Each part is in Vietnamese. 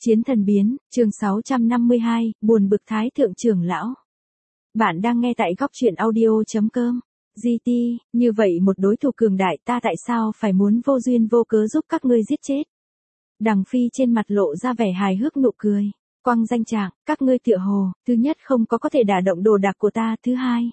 Chiến thần biến, chương 652, buồn bực Thái thượng trưởng lão. Bạn đang nghe tại góc truyện audio.com. GT, như vậy một đối thủ cường đại ta tại sao phải muốn vô duyên vô cớ giúp các ngươi giết chết. Đằng Phi trên mặt lộ ra vẻ hài hước nụ cười. Quang danh trạng, các ngươi tựa hồ, thứ nhất không có thể đả động đồ đạc của ta, thứ hai.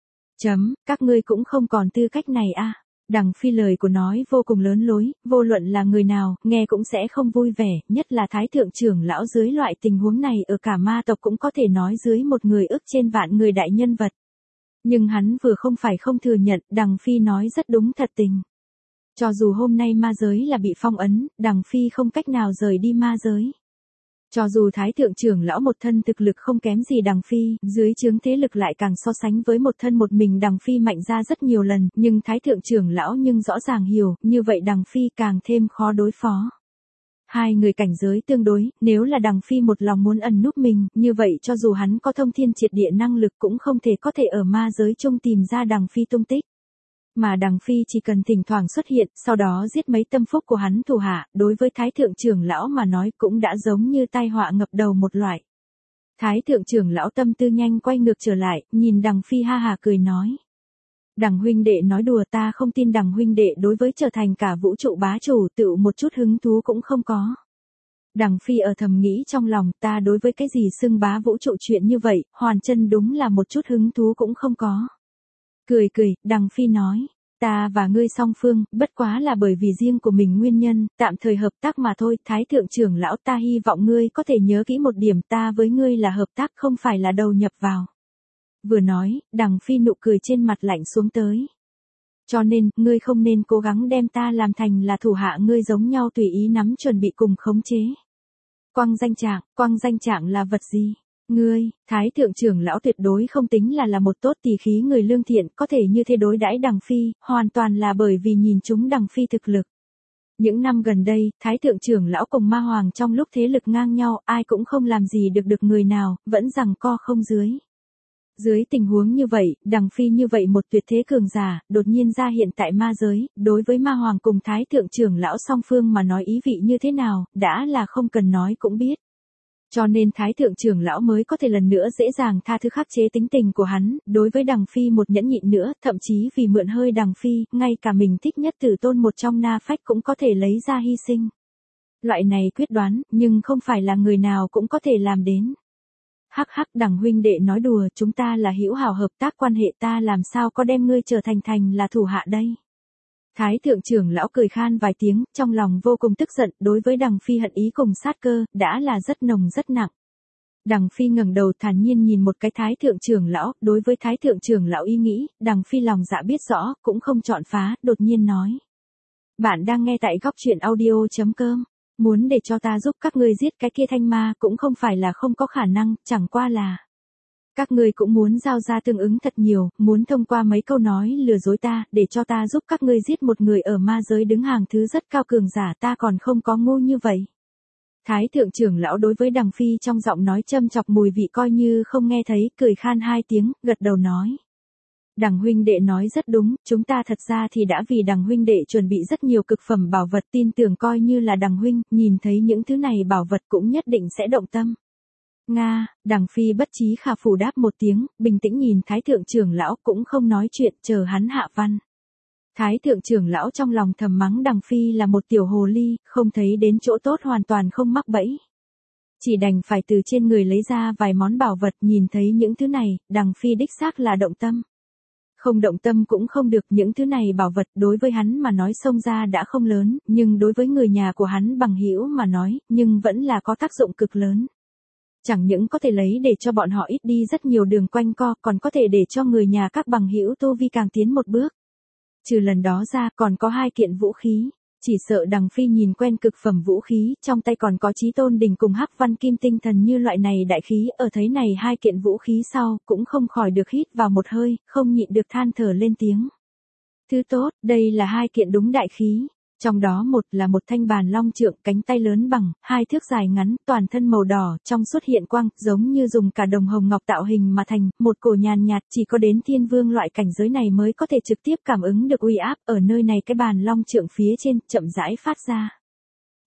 Các ngươi cũng không còn tư cách này à. Đằng Phi lời của nói vô cùng lớn lối, vô luận là người nào, nghe cũng sẽ không vui vẻ, nhất là Thái thượng trưởng lão dưới loại tình huống này ở cả ma tộc cũng có thể nói dưới một người ức trên vạn người đại nhân vật. Nhưng hắn vừa không phải không thừa nhận, Đằng Phi nói rất đúng thật tình. Cho dù hôm nay ma giới là bị phong ấn, Đằng Phi không cách nào rời đi ma giới. Cho dù Thái thượng trưởng lão một thân thực lực không kém gì Đằng Phi, dưới trướng thế lực lại càng so sánh với một thân một mình Đằng Phi mạnh ra rất nhiều lần, nhưng Thái thượng trưởng lão nhưng rõ ràng hiểu, như vậy Đằng Phi càng thêm khó đối phó. Hai người cảnh giới tương đối, nếu là Đằng Phi một lòng muốn ẩn núp mình, như vậy cho dù hắn có thông thiên triệt địa năng lực cũng không thể ở ma giới chung tìm ra Đằng Phi tung tích. Mà Đằng Phi chỉ cần thỉnh thoảng xuất hiện, sau đó giết mấy tâm phúc của hắn thủ hạ, đối với Thái thượng trưởng lão mà nói cũng đã giống như tai họa ngập đầu một loại. Thái thượng trưởng lão tâm tư nhanh quay ngược trở lại, nhìn Đằng Phi ha hà cười nói. Đằng huynh đệ nói đùa, ta không tin Đằng huynh đệ đối với trở thành cả vũ trụ bá chủ tự một chút hứng thú cũng không có. Đằng Phi ở thầm nghĩ trong lòng, ta đối với cái gì xưng bá vũ trụ chuyện như vậy, hoàn chân đúng là một chút hứng thú cũng không có. Cười, Đằng Phi nói, ta và ngươi song phương, bất quá là bởi vì riêng của mình nguyên nhân, tạm thời hợp tác mà thôi, Thái thượng trưởng lão, ta hy vọng ngươi có thể nhớ kỹ một điểm, ta với ngươi là hợp tác không phải là đầu nhập vào. Vừa nói, Đằng Phi nụ cười trên mặt lạnh xuống tới. Cho nên, ngươi không nên cố gắng đem ta làm thành là thủ hạ ngươi giống nhau tùy ý nắm chuẩn bị cùng khống chế. Quang danh trạng là vật gì? Ngươi, Thái thượng trưởng lão tuyệt đối không tính là một tốt tỳ khí người lương thiện, có thể như thế đối đãi Đằng Phi, hoàn toàn là bởi vì nhìn chúng Đằng Phi thực lực. Những năm gần đây, Thái thượng trưởng lão cùng ma hoàng trong lúc thế lực ngang nhau, ai cũng không làm gì được người nào, vẫn giằng co không dưới. Dưới tình huống như vậy, Đằng Phi như vậy một tuyệt thế cường giả, đột nhiên ra hiện tại ma giới, đối với ma hoàng cùng Thái thượng trưởng lão song phương mà nói ý vị như thế nào, đã là không cần nói cũng biết. Cho nên Thái thượng trưởng lão mới có thể lần nữa dễ dàng tha thứ khắc chế tính tình của hắn, đối với Đằng Phi một nhẫn nhịn nữa, thậm chí vì mượn hơi Đằng Phi, ngay cả mình thích nhất tử tôn một trong na phách cũng có thể lấy ra hy sinh. Loại này quyết đoán, nhưng không phải là người nào cũng có thể làm đến. Hắc, Đằng huynh đệ nói đùa, chúng ta là hữu hảo hợp tác quan hệ, ta làm sao có đem ngươi trở thành là thủ hạ đây. Thái thượng trưởng lão cười khan vài tiếng, trong lòng vô cùng tức giận, đối với Đằng Phi hận ý cùng sát cơ, đã là rất nồng rất nặng. Đằng Phi ngẩng đầu thản nhiên nhìn một cái Thái thượng trưởng lão, đối với Thái thượng trưởng lão ý nghĩ, Đằng Phi lòng dạ biết rõ, cũng không chọn phá, đột nhiên nói. Bạn đang nghe tại góc truyện audio.com. Muốn để cho ta giúp các ngươi giết cái kia thanh ma cũng không phải là không có khả năng, chẳng qua là. Các ngươi cũng muốn giao ra tương ứng thật nhiều, muốn thông qua mấy câu nói lừa dối ta, để cho ta giúp các ngươi giết một người ở ma giới đứng hàng thứ rất cao cường giả, ta còn không có ngu như vậy. Thái thượng trưởng lão đối với Đằng Phi trong giọng nói châm chọc mùi vị coi như không nghe thấy, cười khan hai tiếng, gật đầu nói. Đằng huynh đệ nói rất đúng, chúng ta thật ra thì đã vì Đằng huynh đệ chuẩn bị rất nhiều cực phẩm bảo vật, tin tưởng coi như là Đằng huynh, nhìn thấy những thứ này bảo vật cũng nhất định sẽ động tâm. Nga, Đằng Phi bất trí khả phủ đáp một tiếng, bình tĩnh nhìn Thái thượng trưởng lão cũng không nói chuyện, chờ hắn hạ văn. Thái thượng trưởng lão trong lòng thầm mắng Đằng Phi là một tiểu hồ ly, không thấy đến chỗ tốt hoàn toàn không mắc bẫy. Chỉ đành phải từ trên người lấy ra vài món bảo vật, nhìn thấy những thứ này, Đằng Phi đích xác là động tâm. Không động tâm cũng không được, những thứ này bảo vật đối với hắn mà nói xông ra đã không lớn, nhưng đối với người nhà của hắn bằng hữu mà nói, nhưng vẫn là có tác dụng cực lớn. Chẳng những có thể lấy để cho bọn họ ít đi rất nhiều đường quanh co, còn có thể để cho người nhà các bằng hữu tu vi càng tiến một bước. Trừ lần đó ra, còn có 2 kiện vũ khí. Chỉ sợ Đằng Phi nhìn quen cực phẩm vũ khí, trong tay còn có Chí Tôn đỉnh cùng Hắc Văn Kim Tinh Thần như loại này đại khí, ở thấy này 2 kiện vũ khí sau, cũng không khỏi được hít vào một hơi, không nhịn được than thở lên tiếng. Thứ tốt, đây là 2 kiện đúng đại khí. Trong đó một là một thanh bàn long trượng, cánh tay lớn bằng 2 thước dài ngắn, toàn thân màu đỏ, trong xuất hiện quang, giống như dùng cả đồng hồng ngọc tạo hình mà thành, một cổ nhàn nhạt, chỉ có đến thiên vương loại cảnh giới này mới có thể trực tiếp cảm ứng được uy áp, ở nơi này cái bàn long trượng phía trên, chậm rãi phát ra.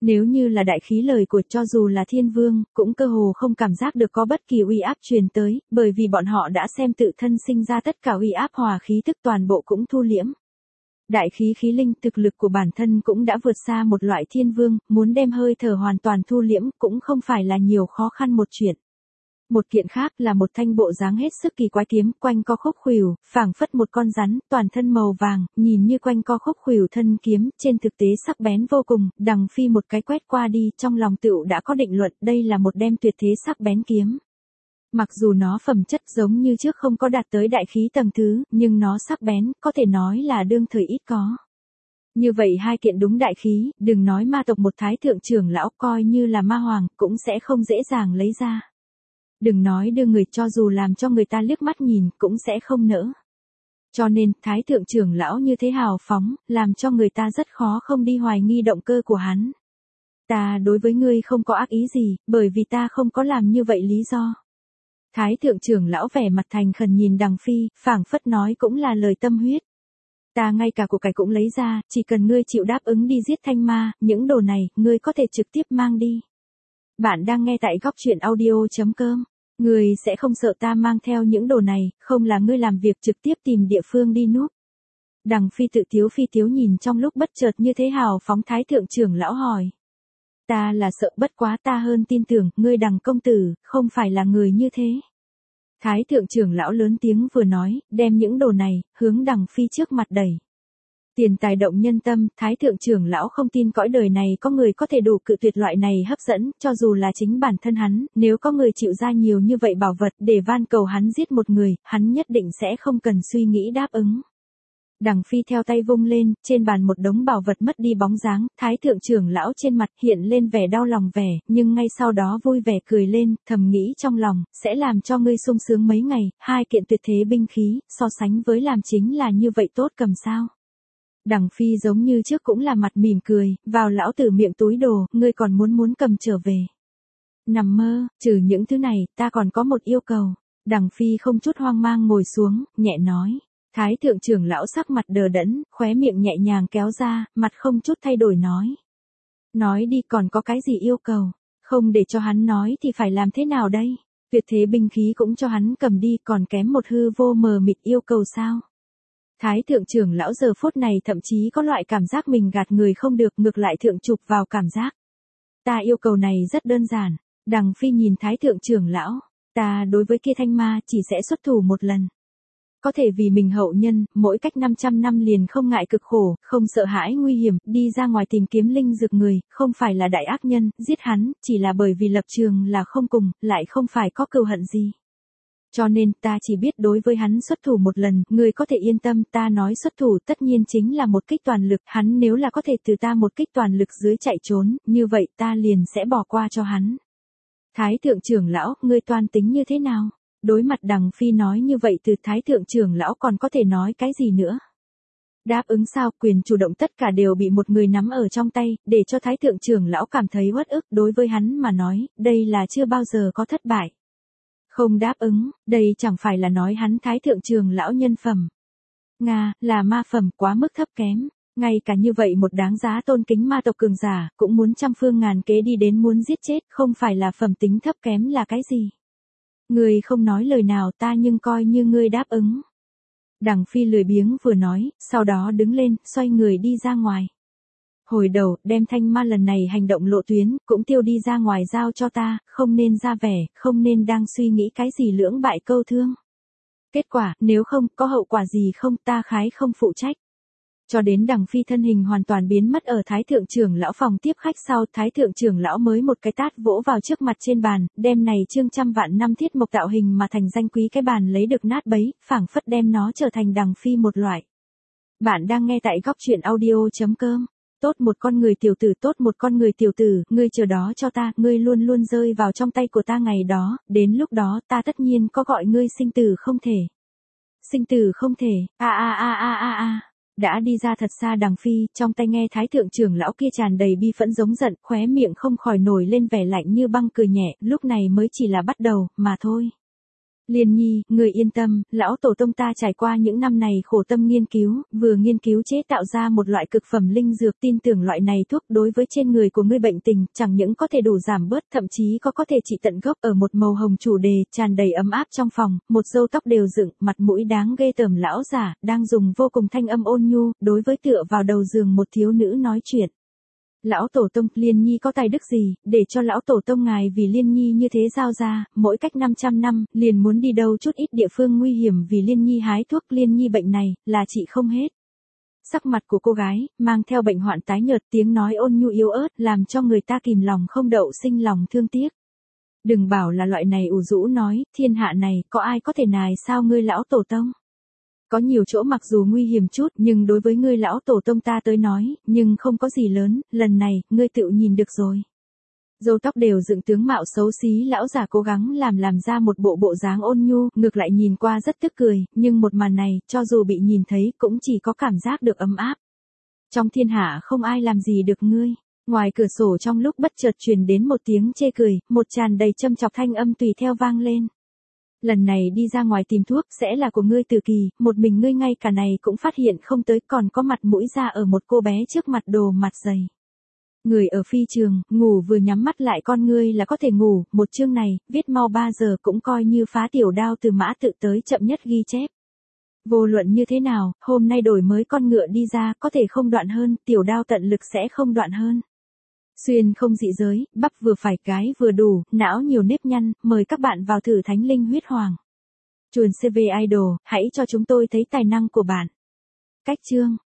Nếu như là đại khí lời của cho dù là thiên vương, cũng cơ hồ không cảm giác được có bất kỳ uy áp truyền tới, bởi vì bọn họ đã xem tự thân sinh ra tất cả uy áp hòa khí tức toàn bộ cũng thu liễm. Đại khí khí linh thực lực của bản thân cũng đã vượt xa một loại thiên vương, muốn đem hơi thở hoàn toàn thu liễm cũng không phải là nhiều khó khăn một chuyện. Một kiện khác là một thanh bộ dáng hết sức kỳ quái kiếm, quanh co khúc khuỷu, phảng phất một con rắn, toàn thân màu vàng, nhìn như quanh co khúc khuỷu thân kiếm, trên thực tế sắc bén vô cùng, Đằng Phi một cái quét qua đi, trong lòng tựu đã có định luận, đây là một đem tuyệt thế sắc bén kiếm. Mặc dù nó phẩm chất giống như trước không có đạt tới đại khí tầng thứ, nhưng nó sắc bén, có thể nói là đương thời ít có. Như vậy hai kiện đúng đại khí, đừng nói ma tộc một thái thượng trưởng lão coi như là ma hoàng, cũng sẽ không dễ dàng lấy ra. Đừng nói đưa người cho dù làm cho người ta liếc mắt nhìn, cũng sẽ không nỡ. Cho nên, thái thượng trưởng lão như thế hào phóng, làm cho người ta rất khó không đi hoài nghi động cơ của hắn. Ta đối với ngươi không có ác ý gì, bởi vì ta không có làm như vậy lý do. Thái thượng trưởng lão vẻ mặt thành khẩn nhìn Đằng Phi, phảng phất nói cũng là lời tâm huyết. Ta ngay cả của cải cũng lấy ra, chỉ cần ngươi chịu đáp ứng đi giết thanh ma, những đồ này, ngươi có thể trực tiếp mang đi. Bạn đang nghe tại góc truyện audio.com. Ngươi sẽ không sợ ta mang theo những đồ này, không là ngươi làm việc trực tiếp tìm địa phương đi núp. Đằng Phi tự phi tiếu nhìn trong lúc bất chợt như thế hào phóng thái thượng trưởng lão hỏi. Ta là sợ bất quá ta hơn tin tưởng, ngươi Đằng công tử, không phải là người như thế. Thái thượng trưởng lão lớn tiếng vừa nói, đem những đồ này, hướng Đằng Phi trước mặt đẩy. Tiền tài động nhân tâm, thái thượng trưởng lão không tin cõi đời này có người có thể đủ cự tuyệt loại này hấp dẫn, cho dù là chính bản thân hắn, nếu có người chịu ra nhiều như vậy bảo vật để van cầu hắn giết một người, hắn nhất định sẽ không cần suy nghĩ đáp ứng. Đằng Phi theo tay vung lên, trên bàn một đống bảo vật mất đi bóng dáng, thái thượng trưởng lão trên mặt hiện lên vẻ đau lòng vẻ, nhưng ngay sau đó vui vẻ cười lên, thầm nghĩ trong lòng, sẽ làm cho ngươi sung sướng mấy ngày, hai kiện tuyệt thế binh khí, so sánh với làm chính là như vậy tốt cầm sao. Đằng Phi giống như trước cũng là mặt mỉm cười, vào lão tử miệng túi đồ, ngươi còn muốn cầm trở về. Nằm mơ, trừ những thứ này, ta còn có một yêu cầu. Đằng Phi không chút hoang mang ngồi xuống, nhẹ nói. Thái thượng trưởng lão sắc mặt đờ đẫn, khóe miệng nhẹ nhàng kéo ra, mặt không chút thay đổi nói. Nói đi còn có cái gì yêu cầu, không để cho hắn nói thì phải làm thế nào đây? Tuyệt thế binh khí cũng cho hắn cầm đi còn kém một hư vô mờ mịt yêu cầu sao? Thái thượng trưởng lão giờ phút này thậm chí có loại cảm giác mình gạt người không được ngược lại thượng chụp vào cảm giác. Ta yêu cầu này rất đơn giản. Đằng Phi nhìn thái thượng trưởng lão. Ta đối với kia thanh ma chỉ sẽ xuất thủ một lần. Có thể vì mình hậu nhân, mỗi cách 500 năm liền không ngại cực khổ, không sợ hãi nguy hiểm, đi ra ngoài tìm kiếm linh dược người, không phải là đại ác nhân, giết hắn, chỉ là bởi vì lập trường là không cùng, lại không phải có cừu hận gì. Cho nên ta chỉ biết đối với hắn xuất thủ một lần, người có thể yên tâm, ta nói xuất thủ tất nhiên chính là một kích toàn lực, hắn nếu là có thể từ ta một kích toàn lực dưới chạy trốn, như vậy ta liền sẽ bỏ qua cho hắn. Thái thượng trưởng lão, ngươi toan tính như thế nào? Đối mặt Đằng Phi nói như vậy từ thái thượng trưởng lão còn có thể nói cái gì nữa? Đáp ứng sao, quyền chủ động tất cả đều bị một người nắm ở trong tay, để cho thái thượng trưởng lão cảm thấy uất ức, đối với hắn mà nói, đây là chưa bao giờ có thất bại. Không đáp ứng, đây chẳng phải là nói hắn thái thượng trưởng lão nhân phẩm. Nga, là ma phẩm quá mức thấp kém, ngay cả như vậy một đáng giá tôn kính ma tộc cường giả, cũng muốn trăm phương ngàn kế đi đến muốn giết chết, không phải là phẩm tính thấp kém là cái gì. Ngươi không nói lời nào ta nhưng coi như ngươi đáp ứng. Đằng Phi lười biếng vừa nói, sau đó đứng lên, xoay người đi ra ngoài. Hồi đầu, đem thanh ma lần này hành động lộ tuyến, cũng tiêu đi ra ngoài giao cho ta, không nên ra vẻ, không nên đang suy nghĩ cái gì lưỡng bại câu thương. Kết quả, nếu không, có hậu quả gì không, ta khái không phụ trách. Cho đến Đằng Phi thân hình hoàn toàn biến mất ở thái thượng trưởng lão phòng tiếp khách sau, thái thượng trưởng lão mới một cái tát vỗ vào trước mặt trên bàn, đem này chương trăm vạn năm thiết mộc tạo hình mà thành danh quý cái bàn lấy được nát bấy, phảng phất đem nó trở thành Đằng Phi một loại. Bạn đang nghe tại góc truyện audio.com. Tốt một con người tiểu tử, tốt một con người tiểu tử, ngươi chờ đó cho ta, ngươi luôn luôn rơi vào trong tay của ta ngày đó, đến lúc đó ta tất nhiên có gọi ngươi sinh tử không thể. Sinh tử không thể, Đã đi ra thật xa Đằng Phi, trong tay nghe thái thượng trưởng lão kia tràn đầy bi phẫn giống giận, khóe miệng không khỏi nổi lên vẻ lạnh như băng cười nhẹ, lúc này mới chỉ là bắt đầu, mà thôi. Liên Nhi, người yên tâm, lão tổ tông ta trải qua những năm này khổ tâm nghiên cứu, vừa nghiên cứu chế tạo ra một loại cực phẩm linh dược, tin tưởng loại này thuốc đối với trên người của ngươi bệnh tình, chẳng những có thể đủ giảm bớt, thậm chí có thể trị tận gốc. Ở một màu hồng chủ đề, tràn đầy ấm áp trong phòng, một râu tóc đều dựng, mặt mũi đáng ghê tởm lão giả, đang dùng vô cùng thanh âm ôn nhu, đối với tựa vào đầu giường một thiếu nữ nói chuyện. Lão tổ tông, Liên Nhi có tài đức gì, để cho lão tổ tông ngài vì Liên Nhi như thế giao ra, mỗi cách 500 năm, liền muốn đi đâu chút ít địa phương nguy hiểm vì Liên Nhi hái thuốc. Liên Nhi bệnh này, là trị không hết. Sắc mặt của cô gái, mang theo bệnh hoạn tái nhợt, tiếng nói ôn nhu yếu ớt, làm cho người ta kìm lòng không đậu sinh lòng thương tiếc. Đừng bảo là loại này ủ rũ nói, thiên hạ này, có ai có thể nài sao ngươi lão tổ tông. Có nhiều chỗ mặc dù nguy hiểm chút, nhưng đối với ngươi lão tổ tông ta tới nói, nhưng không có gì lớn, lần này, ngươi tự nhìn được rồi. Râu tóc đều dựng tướng mạo xấu xí lão giả cố gắng làm ra một bộ dáng ôn nhu, ngược lại nhìn qua rất tức cười, nhưng một màn này, cho dù bị nhìn thấy, cũng chỉ có cảm giác được ấm áp. Trong thiên hạ không ai làm gì được ngươi. Ngoài cửa sổ trong lúc bất chợt truyền đến một tiếng chê cười, một tràn đầy châm chọc thanh âm tùy theo vang lên. Lần này đi ra ngoài tìm thuốc sẽ là của ngươi Từ Kỳ, một mình ngươi ngay cả này cũng phát hiện không tới, còn có mặt mũi ra ở một cô bé trước mặt đồ mặt dày. Người ở phi trường, ngủ vừa nhắm mắt lại con ngươi là có thể ngủ, một chương này, viết mau 3 giờ cũng coi như phá tiểu đao từ mã tự tới chậm nhất ghi chép. Vô luận như thế nào, hôm nay đổi mới con ngựa đi ra, có thể không đoạn hơn, tiểu đao tận lực sẽ không đoạn hơn. Xuyên không dị giới, bắp vừa phải cái vừa đủ, não nhiều nếp nhăn, mời các bạn vào thử Thánh Linh Huyết Hoàng. Chuồn CV Idol, hãy cho chúng tôi thấy tài năng của bạn. Cách chương